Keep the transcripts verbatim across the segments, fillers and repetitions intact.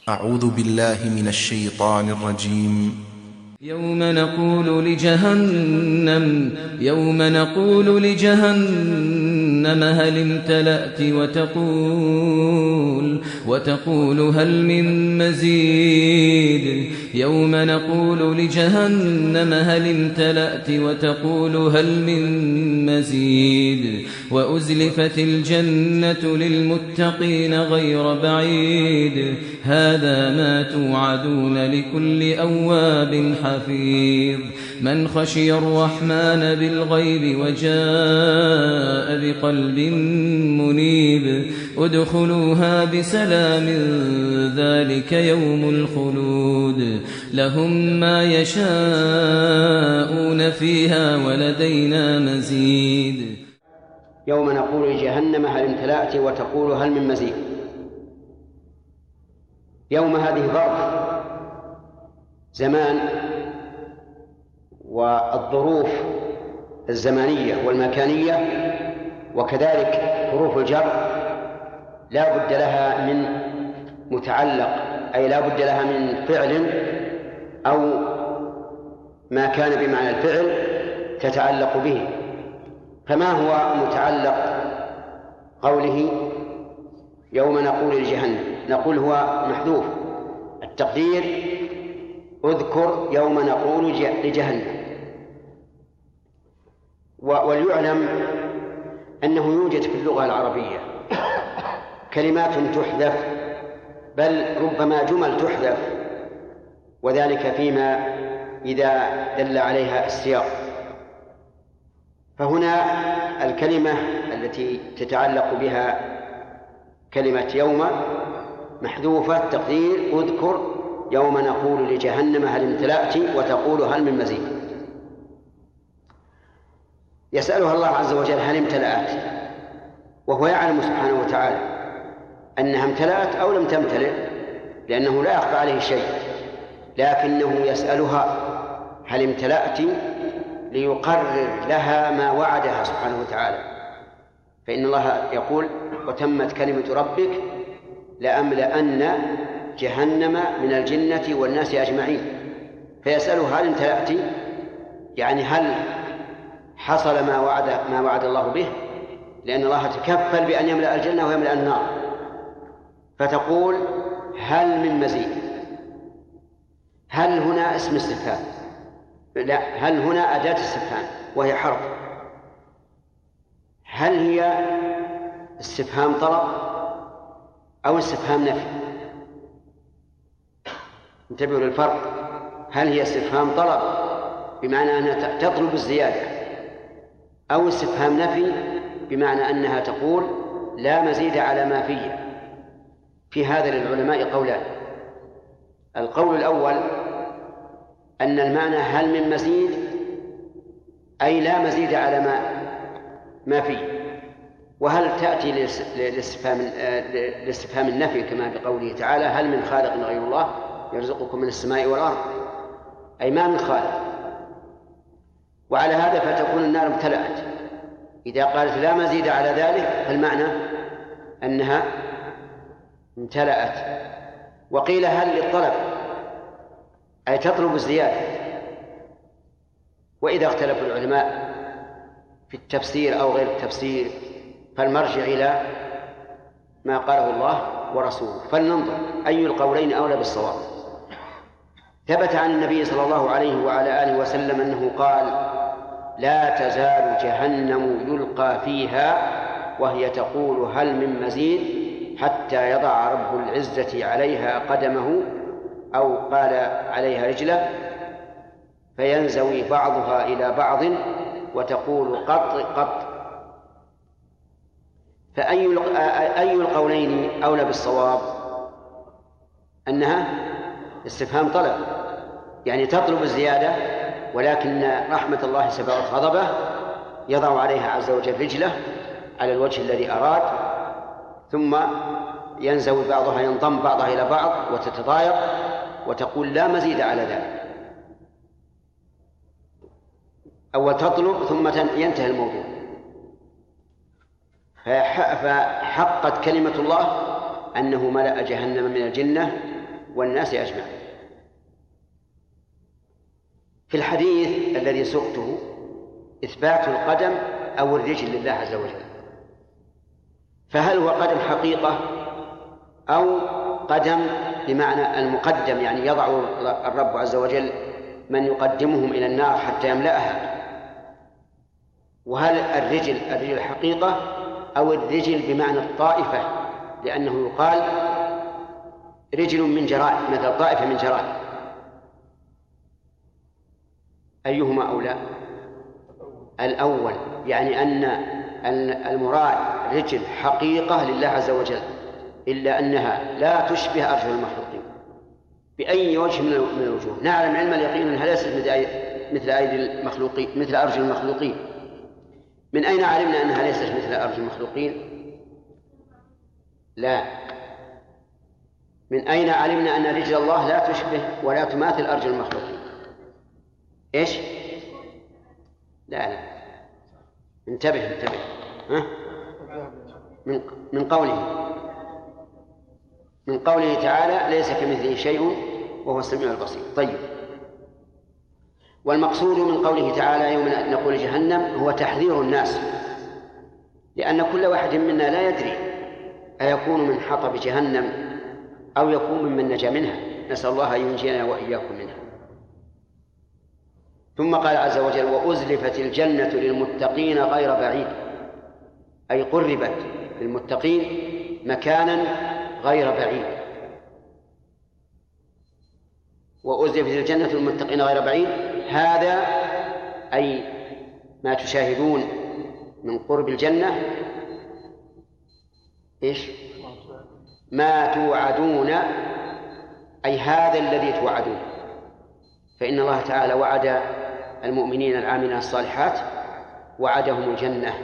أعوذ بالله من الشيطان الرجيم. يوم نقول لجهنم يوم نقول لجهنم هل امتلأت وتقول وتقول هل من مزيد يوم نقول لجهنم هل امتلأت وتقول هل من مزيد وأزلفت الجنة للمتقين غير بعيد هذا ما توعدون لكل أواب حفيظ من خشي الرحمن بالغيب وجاء بقلب منيب ادخلوها بسلام ذلك يوم الخلود لهم ما يشاءون فيها ولدينا مزيد. يوم نقول لجهنم هل امتلأت وتقول هل من مزيد. يوم هذه ظرف زمان والظروف الزمانية والمكانية وكذلك حروف الجر لا بد لها من متعلق أي لا بد لها من فعل أو ما كان بمعنى الفعل تتعلق به. فما هو متعلق قوله يوم نقول لجهنم؟ نقول هو محذوف التقدير اذكر يوم نقول لجهنم. وليعلم أنه يوجد في اللغة العربية كلمات تحذف بل ربما جمل تحذف وذلك فيما إذا دل عليها السياق. فهنا الكلمة التي تتعلق بها كلمة يوم محذوفة تقدير اذكر يوم نقول لجهنم هل امتلأت وتقول هل من مزيد. يسألها الله عز وجل هل امتلأت وهو يعلم سبحانه وتعالى أنها امتلأت أو لم تمتلئ لأنه لا يخفى عليه شيء، لكنه يسألها هل امتلأت ليقرر لها ما وعدها سبحانه وتعالى. فإن الله يقول وتمت كلمة ربك لأملأن جهنم من الجنة والناس أجمعين. فيسأله هل امتلأت يعني هل حصل ما وعد ما وعد الله به، لأن الله تكفل بأن يملأ الجنة ويملأ النار. فتقول هل من مزيد. هل هنا اسم استفهام، لا هل هنا أداة استفهام وهي حرف. هل هي استفهام طلب أو استفهام نفي؟ انتبهوا للفرق. هل هي استفهام طلب بمعنى أنها تطلب الزيادة أو استفهام نفي بمعنى أنها تقول لا مزيد على ما فيه؟ في هذا للعلماء قولان. القول الأول أن المعنى هل من مزيد أي لا مزيد على ما ما فيه. وهل تأتي لاستفهام النفي كما بقوله تعالى هل من خالق غير الله يرزقكم من السماء والأرض، أي ما من خالق. وعلى هذا فتكون النار امتلأت. إذا قالت لا مزيد على ذلك فالمعنى أنها امتلأت. وقيل هل للطلب أي تطلب الزيادة. وإذا اختلف العلماء في التفسير أو غير التفسير فالمرجع إلى ما قاله الله ورسوله. فلننظر أي القولين أولى بالصواب. ثبت عن النبي صلى الله عليه وعلى آله وسلم أنه قال لا تزال جهنم يلقى فيها وهي تقول هل من مزيد حتى يضع رب العزة عليها قدمه أو قال عليها رجله فينزوي بعضها إلى بعض وتقول قط قط. فأي أي القولين أولى بالصواب؟ أنها استفهام طلب يعني تطلب الزيادة، ولكن رحمة الله سبقت غضبه يضع عليها عز وجل رجله على الوجه الذي أراد ثم ينزوي بعضها ينضم بعضها إلى بعض وتتضايق وتقول لا مزيد على ذلك. أول تطلب ثم ينتهي الموضوع. فحقت كلمة الله أنه ملأ جهنم من الجنة والناس أجمعين. في الحديث الذي سقته إثبات القدم أو الرجل لله عز وجل، فهل هو قدم حقيقة أو قدم بمعنى المقدم، يعني يضع الرب عز وجل من يقدمهم إلى النار حتى يملأها؟ وهل الرجل الرجل حقيقة أو الرجل بمعنى الطائفة، لأنه يقال رجل من جراد مثل طائفة من جراد، أيهما أولى؟ الأول، يعني أن المراد رجل حقيقة لله عز وجل، إلا أنها لا تشبه أرجل المخلوقين بأي وجه من الوجوه. نعلم علم اليقين أنها ليست مثل أيدي المخلوقين، مثل أرجل المخلوقين. من أين علمنا أنها ليست مثل أرجل المخلوقين؟ لا. من أين علمنا أن رجل الله لا تشبه ولا تماثل أرجل المخلوقين؟ إيش؟ لا لا انتبه انتبه ها؟ من من قوله من قوله تعالى ليس كمثله شيء وهو السميع البصير. طيب، والمقصود من قوله تعالى يوم نقول جهنم هو تحذير الناس، لأن كل واحد منا لا يدري أيكون من حطب جهنم أو يكون ممن نجا منها، نسأل الله أن ينجينا وإياكم منها. ثم قال عز وجل وأزلفت الجنة للمتقين غير بعيد، أي قربت للمتقين مكانا غير بعيد. وأزلفت الجنة للمتقين غير بعيد، هذا أي ما تشاهدون من قرب الجنة إيش؟ ما توعدون، أي هذا الذي توعدون. فإن الله تعالى وعد المؤمنين العاملين الصالحات، وعدهم الجنة،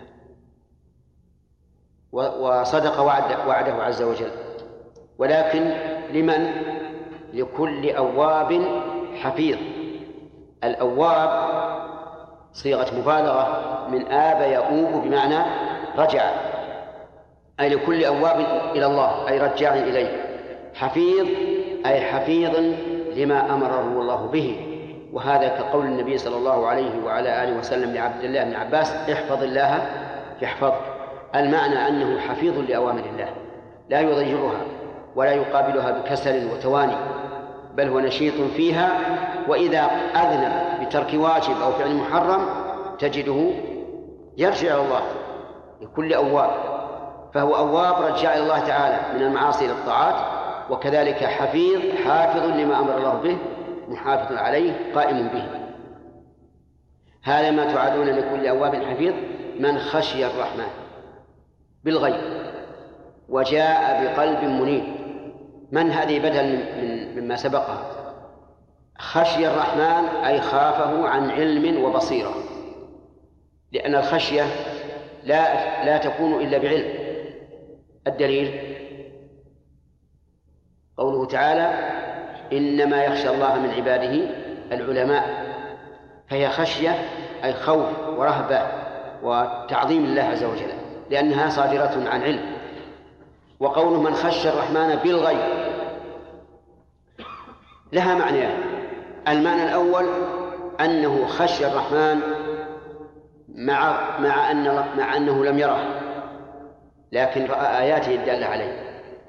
وصدق وعد وعده عز وجل. ولكن لمن؟ لكل أواب حفيظ. الأواب صيغة مبالغة من آب يؤوب بمعنى رجع، أي لكل أواب إلى الله أي رجاع إليه. حفيظ أي حفيظ لما أمره الله به، وهذا كقول النبي صلى الله عليه وعلى آله وسلم لعبد الله بن عباس احفظ الله يحفظك. المعنى أنه حفيظ لأوامر الله، لا يضيعها ولا يقابلها بكسل وتواني، بل هو نشيط فيها. وإذا أذنب بترك واجب أو فعل محرم تجده يرجع إلى الله لكل أواب، فهو أواب رجع إلى الله تعالى من المعاصي إلى الطاعات، وكذلك حفيظ حافظ لما أمر الله به محافظ عليه قائم به. هذا ما توعدون لكل أواب حفيظ من خشي الرحمن بالغيب وجاء بقلب منيب. من هذه بدل من مما سبقها؟ خشي الرحمن أي خافه عن علم وبصيرة، لأن الخشية لا لا تكون إلا بعلم. الدليل قوله تعالى إنما يخشى الله من عباده العلماء، فهي خشية أي خوف ورهبة وتعظيم الله عز وجل، لأنها صادرة عن علم. وقوله من خشى الرحمن بالغيب لها معنيان. المعنى الأول أنه خشى الرحمن مع مع أن مع أنه لم يره، لكن رأى آياته الدالة عليه.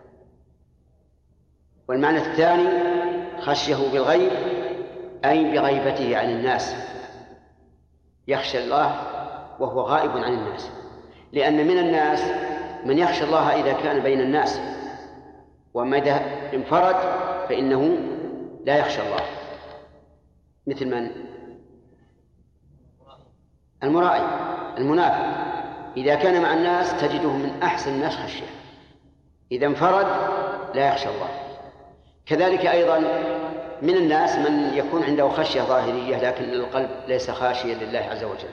والمعنى الثاني خشيه بالغيب أي بغيبته عن الناس، يخشى الله وهو غائب عن الناس، لأن من الناس من يخشى الله إذا كان بين الناس، وما إذا انفرد فإنه لا يخشى الله. مثل من؟ المرائي المنافق، إذا كان مع الناس تجده من أحسن الناس خشية، إذا انفرد لا يخشى الله. كذلك أيضا من الناس من يكون عنده خشية ظاهرية لكن القلب ليس خاشيا لله عز وجل،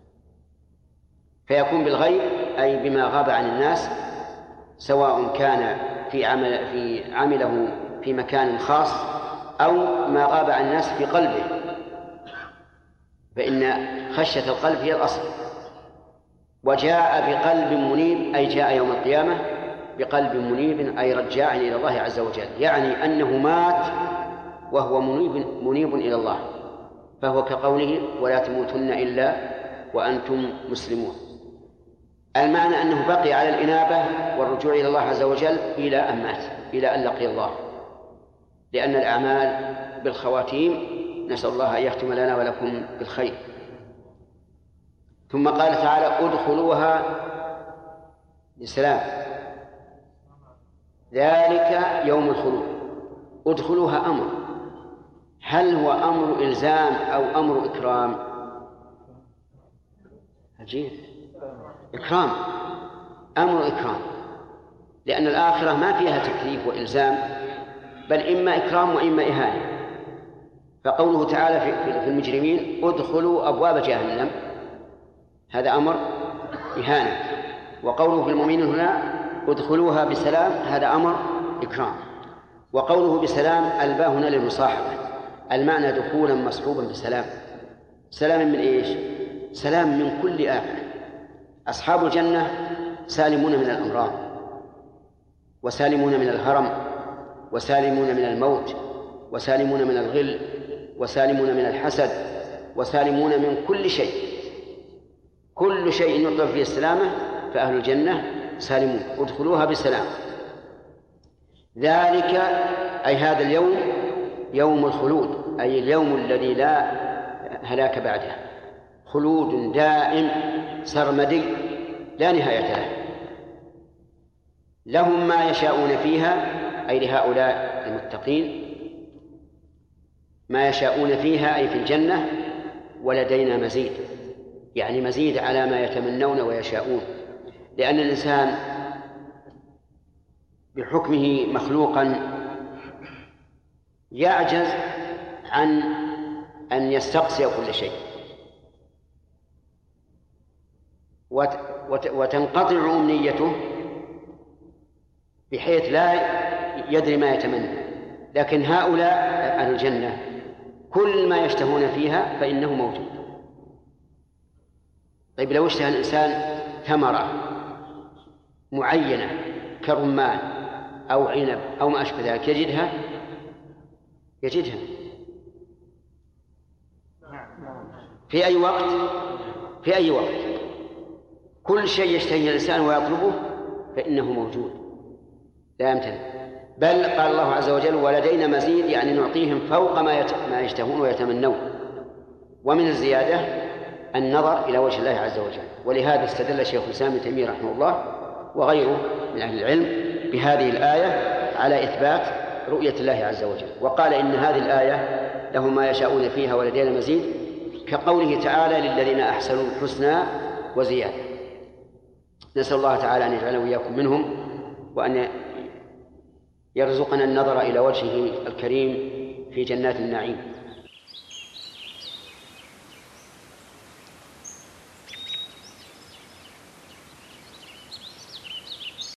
فيكون بالغيب أي بما غاب عن الناس، سواء كان في عمل في عمله في مكان خاص أو ما غاب عن الناس في قلبه، فإن خشية القلب هي الأصل. وجاء بقلب منيب أي جاء يوم القيامة بقلب منيب أي رجاع إلى الله عز وجل، يعني أنه مات وهو منيب, منيب إلى الله، فهو كقوله ولا تموتن إلا وأنتم مسلمون. المعنى أنه بقي على الإنابة والرجوع إلى الله عز وجل إلى أن مات، إلى أن لقي الله، لأن الأعمال بالخواتيم، نسأل الله أن يختم لنا ولكم بالخير. ثم قال تعالى ادخلوها بسلام ذلك يوم الخلود. ادخلوها أمر، هل هو أمر إلزام أو أمر إكرام؟ عجيب، إكرام، أمر إكرام، لأن الآخرة ما فيها تكليف وإلزام، بل إما إكرام وإما إهانة. فقوله تعالى في المجرمين ادخلوا أبواب جهنم هذا أمر إهانة، وقوله في المؤمنين هنا ادخلوها بسلام هذا أمر إكرام. وقوله بسلام الباء هنا للمصاحبة، المعنى دخولا مصحوبا بسلام. سلام من إيش؟ سلام من كل آفة. أصحاب الجنة سالمون من الأمراض، وسالمون من الهرم، وسالمون من الموت، وسالمون من الغل، وسالمون من الحسد، وسالمون من كل شيء. كل شيء يطلب فيه السلامة فأهل الجنة سالمون. ادخلوها بسلام ذلك أي هذا اليوم يوم الخلود، أي اليوم الذي لا هلاك بعده، خلود دائم سرمدي لا نهاية له. لهم ما يشاءون فيها أي لهؤلاء المتقين ما يشاءون فيها أي في الجنة، ولدينا مزيد، يعني مزيد على ما يتمنون ويشاءون، لأن الإنسان بحكمه مخلوقا يعجز عن أن يستقصي كل شيء، وتنقطع أمنيته بحيث لا يدري ما يتمنى. لكن هؤلاء أهل الجنة كل ما يشتهون فيها فإنه موجود. طيب لو اشتهى الإنسان ثمرة معينة كرمان أو عنب أو ما أشبه ذلك يجدها يجدها في أي وقت في أي وقت كل شيء يشتهيه الإنسان ويطلبه فإنه موجود لا يمتنع. بل قال الله عز وجل ولدينا مزيد، يعني نعطيهم فوق ما يشتهون ويتمنون. ومن الزيادة النظر إلى وجه الله عز وجل. ولهذا استدل شيخ الإسلام ابن تيمية رحمه الله وغيره من أهل العلم بهذه الآية على إثبات رؤية الله عز وجل، وقال إن هذه الآية لهم ما يشاءون فيها ولدينا مزيد كقوله تعالى للذين أحسنوا الحسنى وزيادة. نسأل الله تعالى أن يجعلنا وإياكم منهم، وأن يرزقنا النظر إلى وجهه الكريم في جنات النعيم.